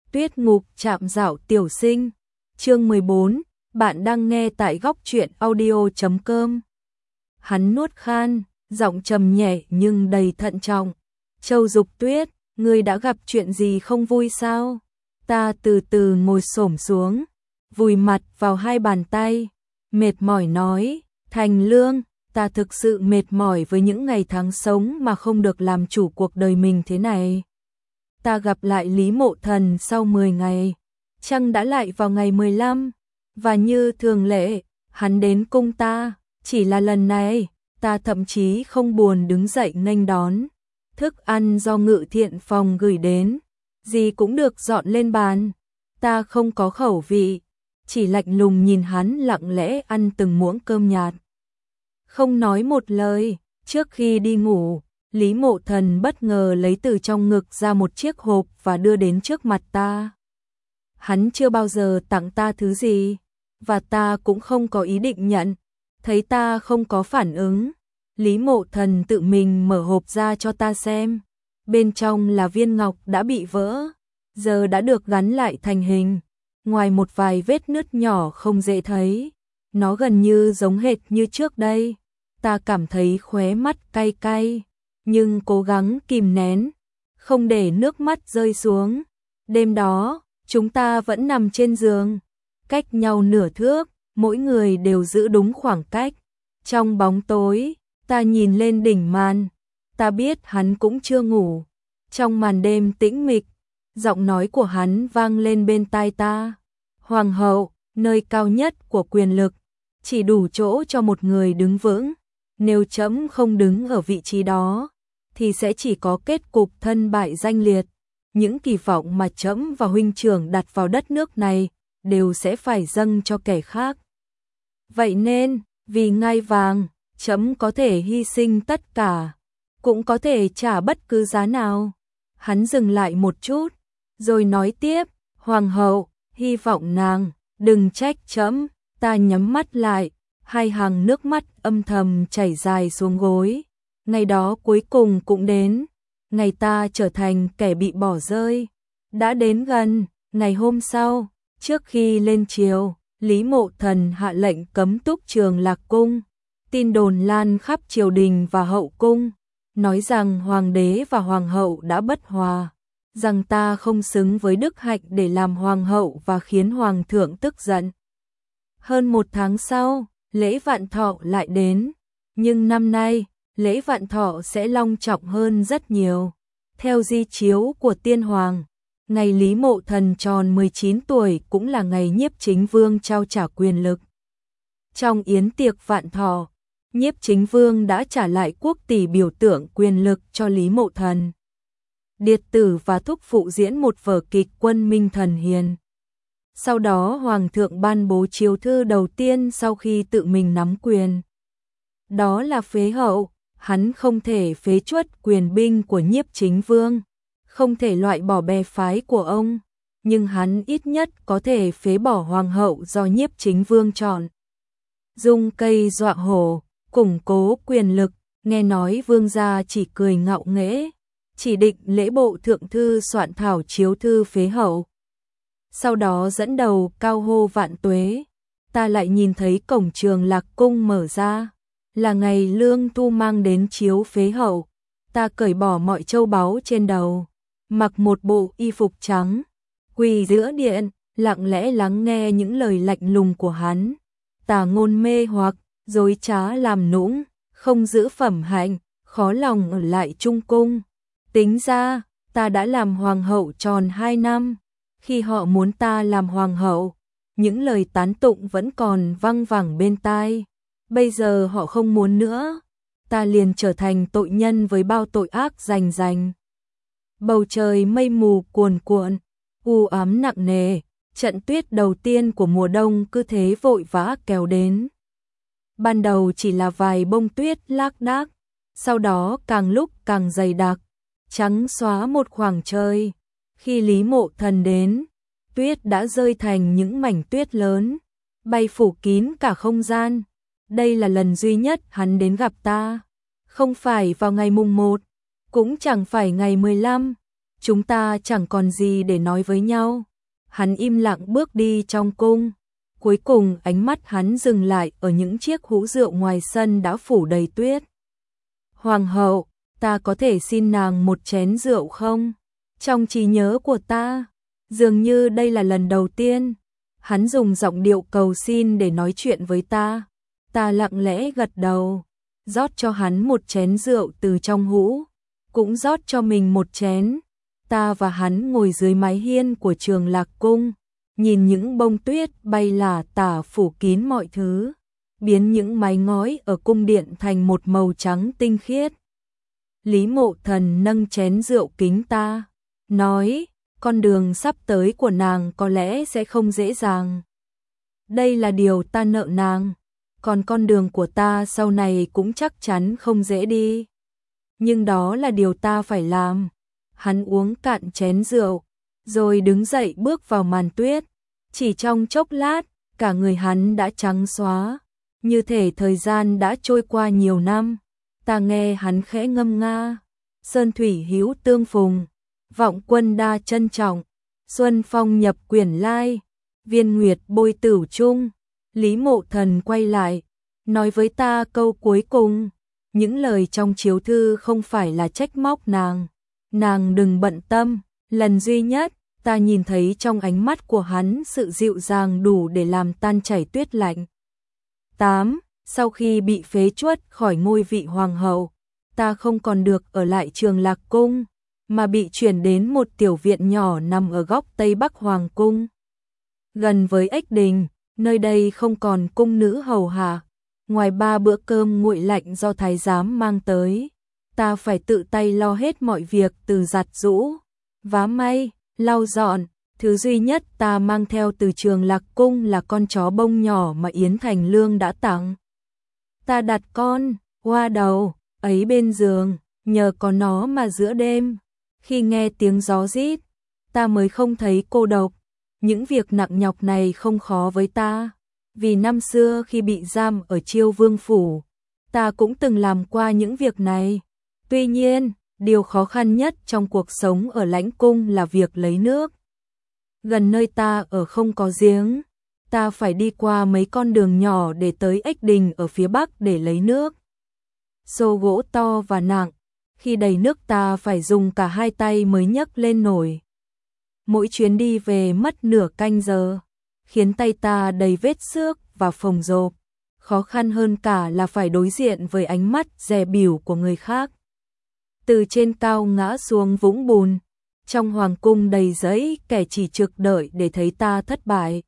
Tuyết ngục trạm dạo tiểu sinh, chương 14, bạn đang nghe tại góc truyện audio.com. Hắn nuốt khan, giọng trầm nhẹ nhưng đầy thận trọng. Châu Dục Tuyết, ngươi đã gặp chuyện gì không vui sao? Ta từ từ ngồi xổm xuống, vùi mặt vào hai bàn tay, mệt mỏi nói, Thành Lương, ta thực sự mệt mỏi với những ngày tháng sống mà không được làm chủ cuộc đời mình thế này. Ta gặp lại Lý Mộ Thần sau 10 ngày, trăng đã lại vào ngày 15, và như thường lệ, hắn đến cung ta, chỉ là lần này, ta thậm chí không buồn đứng dậy nghênh đón. Thức ăn do Ngự Thiện phòng gửi đến, gì cũng được dọn lên bàn, ta không có khẩu vị, chỉ lạnh lùng nhìn hắn lặng lẽ ăn từng muỗng cơm nhạt. Không nói một lời, trước khi đi ngủ, Lý Mộ Thần bất ngờ lấy từ trong ngực ra một chiếc hộp và đưa đến trước mặt ta. Hắn chưa bao giờ tặng ta thứ gì, và ta cũng không có ý định nhận. Thấy ta không có phản ứng, Lý Mộ Thần tự mình mở hộp ra cho ta xem. Bên trong là viên ngọc đã bị vỡ, giờ đã được gắn lại thành hình. Ngoài một vài vết nứt nhỏ không dễ thấy, nó gần như giống hệt như trước đây. Ta cảm thấy khóe mắt cay cay, nhưng cố gắng kìm nén, không để nước mắt rơi xuống. Đêm đó, chúng ta vẫn nằm trên giường, cách nhau nửa thước, mỗi người đều giữ đúng khoảng cách. Trong bóng tối, ta nhìn lên đỉnh màn, ta biết hắn cũng chưa ngủ. Trong màn đêm tĩnh mịch, giọng nói của hắn vang lên bên tai ta. Hoàng hậu, nơi cao nhất của quyền lực, chỉ đủ chỗ cho một người đứng vững. Nếu trẫm không đứng ở vị trí đó, thì sẽ chỉ có kết cục thân bại danh liệt. Những kỳ vọng mà trẫm và huynh trưởng đặt vào đất nước này đều sẽ phải dâng cho kẻ khác. Vậy nên, vì ngai vàng, trẫm có thể hy sinh tất cả, cũng có thể trả bất cứ giá nào. Hắn dừng lại một chút, rồi nói tiếp, Hoàng hậu, hy vọng nàng đừng trách trẫm. Ta nhắm mắt lại, hai hàng nước mắt âm thầm chảy dài xuống gối. Ngày đó cuối cùng cũng đến, ngày ta trở thành kẻ bị bỏ rơi. Đã đến gần, ngày hôm sau, trước khi lên triều, Lý Mộ Thần hạ lệnh cấm túc Trường Lạc cung. Tin đồn lan khắp triều đình và hậu cung, nói rằng hoàng đế và hoàng hậu đã bất hòa, rằng ta không xứng với đức hạnh để làm hoàng hậu và khiến hoàng thượng tức giận. Hơn một tháng sau, lễ vạn thọ lại đến, nhưng năm nay, lễ vạn thọ sẽ long trọng hơn rất nhiều. Theo di chiếu của tiên hoàng, ngày Lý Mộ Thần tròn 19 tuổi cũng là ngày Nhiếp Chính Vương trao trả quyền lực. Trong yến tiệc vạn thọ, Nhiếp Chính Vương đã trả lại quốc tỷ biểu tượng quyền lực cho Lý Mộ Thần. Điệt tử và thúc phụ diễn một vở kịch Quân Minh Thần Hiền. Sau đó Hoàng thượng ban bố chiếu thư đầu tiên sau khi tự mình nắm quyền. Đó là phế hậu, hắn không thể phế truất quyền binh của Nhiếp Chính Vương, không thể loại bỏ bè phái của ông, nhưng hắn ít nhất có thể phế bỏ hoàng hậu do Nhiếp Chính Vương chọn. Dùng cây dọa hổ, củng cố quyền lực, nghe nói vương gia chỉ cười ngạo nghễ, chỉ định lễ bộ thượng thư soạn thảo chiếu thư phế hậu. Sau đó dẫn đầu cao hô vạn tuế, ta lại nhìn thấy cổng Trường Lạc cung mở ra, là ngày Lương Thu mang đến chiếu phế hậu. Ta cởi bỏ mọi châu báu trên đầu, mặc một bộ y phục trắng, quỳ giữa điện, lặng lẽ lắng nghe những lời lạnh lùng của hắn. Tà ngôn mê hoặc, dối trá làm nũng, không giữ phẩm hạnh, khó lòng ở lại trung cung. Tính ra, ta đã làm hoàng hậu tròn 2 năm. Khi họ muốn ta làm hoàng hậu, những lời tán tụng vẫn còn văng vẳng bên tai. Bây giờ họ không muốn nữa, ta liền trở thành tội nhân với bao tội ác rành rành. Bầu trời mây mù cuồn cuộn, u ám nặng nề, trận tuyết đầu tiên của mùa đông cứ thế vội vã kéo đến. Ban đầu chỉ là vài bông tuyết lác đác, sau đó càng lúc càng dày đặc, trắng xóa một khoảng trời. Khi Lý Mộ Thần đến, tuyết đã rơi thành những mảnh tuyết lớn, bay phủ kín cả không gian. Đây là lần duy nhất hắn đến gặp ta, không phải vào ngày mùng 1, cũng chẳng phải ngày 15, chúng ta chẳng còn gì để nói với nhau. Hắn im lặng bước đi trong cung. Cuối cùng ánh mắt hắn dừng lại ở những chiếc hũ rượu ngoài sân đã phủ đầy tuyết. Hoàng hậu, ta có thể xin nàng một chén rượu không? Trong trí nhớ của ta, dường như đây là lần đầu tiên hắn dùng giọng điệu cầu xin để nói chuyện với ta. Ta lặng lẽ gật đầu, rót cho hắn một chén rượu từ trong hũ, cũng rót cho mình một chén. Ta và hắn ngồi dưới mái hiên của Trường Lạc cung, nhìn những bông tuyết bay lả tả phủ kín mọi thứ, biến những mái ngói ở cung điện thành một màu trắng tinh khiết. Lý Mộ Thần nâng chén rượu kính ta, nói, con đường sắp tới của nàng có lẽ sẽ không dễ dàng. Đây là điều ta nợ nàng, còn con đường của ta sau này cũng chắc chắn không dễ đi. Nhưng đó là điều ta phải làm. Hắn uống cạn chén rượu, rồi đứng dậy bước vào màn tuyết. Chỉ trong chốc lát, cả người hắn đã trắng xóa, như thể thời gian đã trôi qua nhiều năm. Ta nghe hắn khẽ ngâm nga, sơn thủy hữu tương phùng, vọng quân đa trân trọng, xuân phong nhập quyển lai, viên nguyệt bôi tửu chung. Lý Mộ Thần quay lại, nói với ta câu cuối cùng. Những lời trong chiếu thư không phải là trách móc nàng. Nàng đừng bận tâm. Lần duy nhất ta nhìn thấy trong ánh mắt của hắn sự dịu dàng đủ để làm tan chảy tuyết lạnh. 8. Sau khi bị phế truất khỏi ngôi vị hoàng hậu, ta không còn được ở lại Trường Lạc cung, mà bị chuyển đến một tiểu viện nhỏ nằm ở góc Tây Bắc Hoàng cung, gần với Ếch Đình. Nơi đây không còn cung nữ hầu hạ, ngoài 3 bữa cơm nguội lạnh do thái giám mang tới, ta phải tự tay lo hết mọi việc từ giặt giũ, vá may, lau dọn. Thứ duy nhất ta mang theo từ Trường Lạc cung là con chó bông nhỏ mà Yến Thành Lương đã tặng. Ta đặt con hoa đầu ấy bên giường, nhờ có nó mà giữa đêm, khi nghe tiếng gió rít, ta mới không thấy cô độc. Những việc nặng nhọc này không khó với ta, vì năm xưa khi bị giam ở Chiêu Vương phủ, ta cũng từng làm qua những việc này. Tuy nhiên, điều khó khăn nhất trong cuộc sống ở lãnh cung là việc lấy nước. Gần nơi ta ở không có giếng, ta phải đi qua mấy con đường nhỏ để tới Ếch Đình ở phía bắc để lấy nước. Xô gỗ to và nặng, khi đầy nước ta phải dùng cả 2 tay mới nhấc lên nổi. Mỗi chuyến đi về mất nửa canh giờ, khiến tay ta đầy vết xước và phồng rộp. Khó khăn hơn cả là phải đối diện với ánh mắt dè bỉu của người khác. Từ trên cao ngã xuống vũng bùn, trong hoàng cung đầy rẫy kẻ chỉ trực đợi để thấy ta thất bại.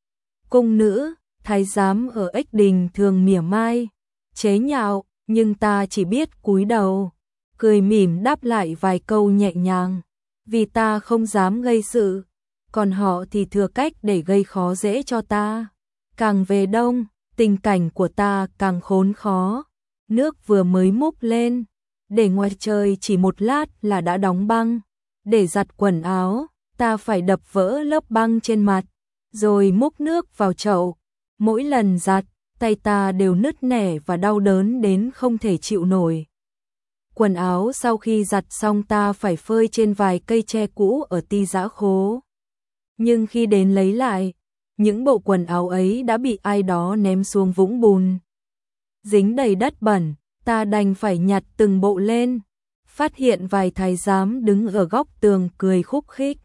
Cung nữ, thái giám ở Ếch Đình thường mỉa mai, chế nhạo, nhưng ta chỉ biết cúi đầu, cười mỉm đáp lại vài câu nhẹ nhàng, vì ta không dám gây sự, còn họ thì thừa cách để gây khó dễ cho ta. Càng về đông, tình cảnh của ta càng khốn khó. Nước vừa mới múc lên, để ngoài trời chỉ một lát là đã đóng băng. Để giặt quần áo, ta phải đập vỡ lớp băng trên mặt, rồi múc nước vào chậu. Mỗi lần giặt, tay ta đều nứt nẻ và đau đớn đến không thể chịu nổi. Quần áo sau khi giặt xong ta phải phơi trên vài cây tre cũ ở Ti Giã Khố. Nhưng khi đến lấy lại, những bộ quần áo ấy đã bị ai đó ném xuống vũng bùn. Dính đầy đất bẩn, ta đành phải nhặt từng bộ lên, phát hiện vài thái giám đứng ở góc tường cười khúc khích.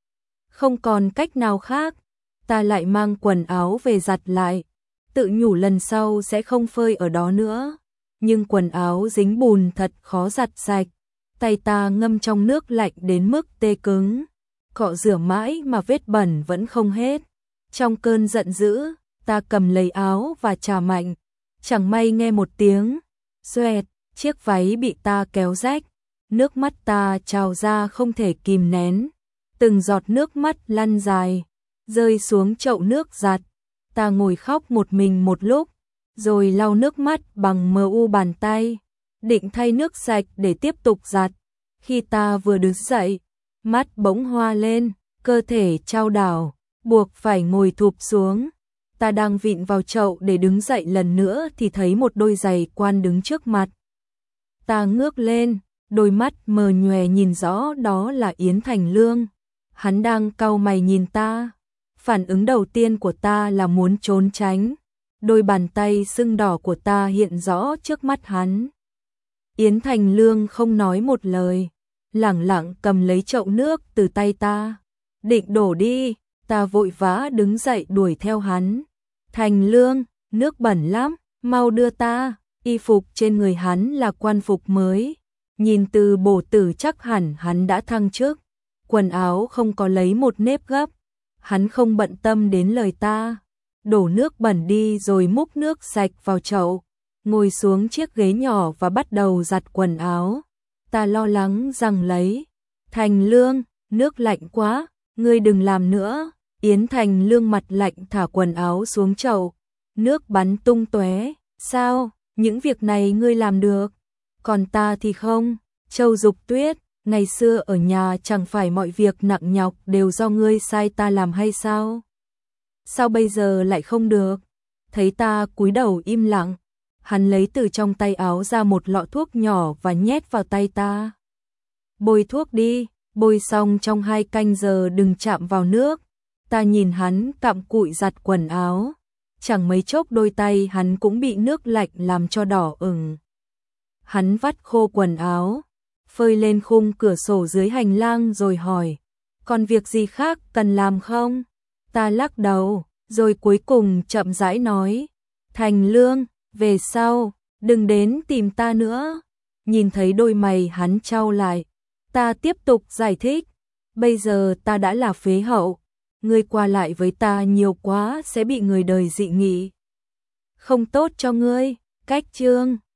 Không còn cách nào khác, ta lại mang quần áo về giặt lại, tự nhủ lần sau sẽ không phơi ở đó nữa. Nhưng quần áo dính bùn thật khó giặt sạch, tay ta ngâm trong nước lạnh đến mức tê cứng, cọ rửa mãi mà vết bẩn vẫn không hết. Trong cơn giận dữ, ta cầm lấy áo và chà mạnh, chẳng may nghe một tiếng xoẹt, chiếc váy bị ta kéo rách, nước mắt ta trào ra không thể kìm nén, từng giọt nước mắt lăn dài, rơi xuống chậu nước giặt. Ta ngồi khóc một mình một lúc, rồi lau nước mắt bằng mu bàn tay, định thay nước sạch để tiếp tục giặt. Khi ta vừa đứng dậy, mắt bỗng hoa lên, cơ thể chao đảo, buộc phải ngồi thụp xuống. Ta đang vịn vào chậu để đứng dậy lần nữa thì thấy một đôi giày quan đứng trước mặt. Ta ngước lên, đôi mắt mờ nhòe nhìn rõ đó là Yến Thành Lương. Hắn đang cau mày nhìn ta. Phản ứng đầu tiên của ta là muốn trốn tránh. Đôi bàn tay sưng đỏ của ta hiện rõ trước mắt hắn. Yến Thành Lương không nói một lời, lẳng lặng cầm lấy chậu nước từ tay ta. Định đổ đi, ta vội vã đứng dậy đuổi theo hắn. Thành Lương, nước bẩn lắm, mau đưa ta. Y phục trên người hắn là quan phục mới. Nhìn từ bổ tử chắc hẳn hắn đã thăng chức. Quần áo không có lấy một nếp gấp. Hắn không bận tâm đến lời ta. Đổ nước bẩn đi rồi múc nước sạch vào chậu. Ngồi xuống chiếc ghế nhỏ và bắt đầu giặt quần áo. Ta lo lắng rằng lấy. Thành Lương, nước lạnh quá, ngươi đừng làm nữa. Yến Thành Lương mặt lạnh thả quần áo xuống chậu. Nước bắn tung tóe. Sao, những việc này ngươi làm được? Còn ta thì không. Châu Dục Tuyết, ngày xưa ở nhà chẳng phải mọi việc nặng nhọc đều do ngươi sai ta làm hay sao? Sao bây giờ lại không được? Thấy ta cúi đầu im lặng, hắn lấy từ trong tay áo ra một lọ thuốc nhỏ và nhét vào tay ta. Bôi thuốc đi, bôi xong trong 2 canh giờ đừng chạm vào nước. Ta nhìn hắn cặm cụi giặt quần áo. Chẳng mấy chốc đôi tay hắn cũng bị nước lạnh làm cho đỏ ửng. Hắn vắt khô quần áo, phơi lên khung cửa sổ dưới hành lang rồi hỏi, còn việc gì khác cần làm không? Ta lắc đầu, rồi cuối cùng chậm rãi nói, Thành Lương, về sau, đừng đến tìm ta nữa. Nhìn thấy đôi mày hắn chau lại, ta tiếp tục giải thích, bây giờ ta đã là phế hậu, ngươi qua lại với ta nhiều quá sẽ bị người đời dị nghị. Không tốt cho ngươi, cách chương.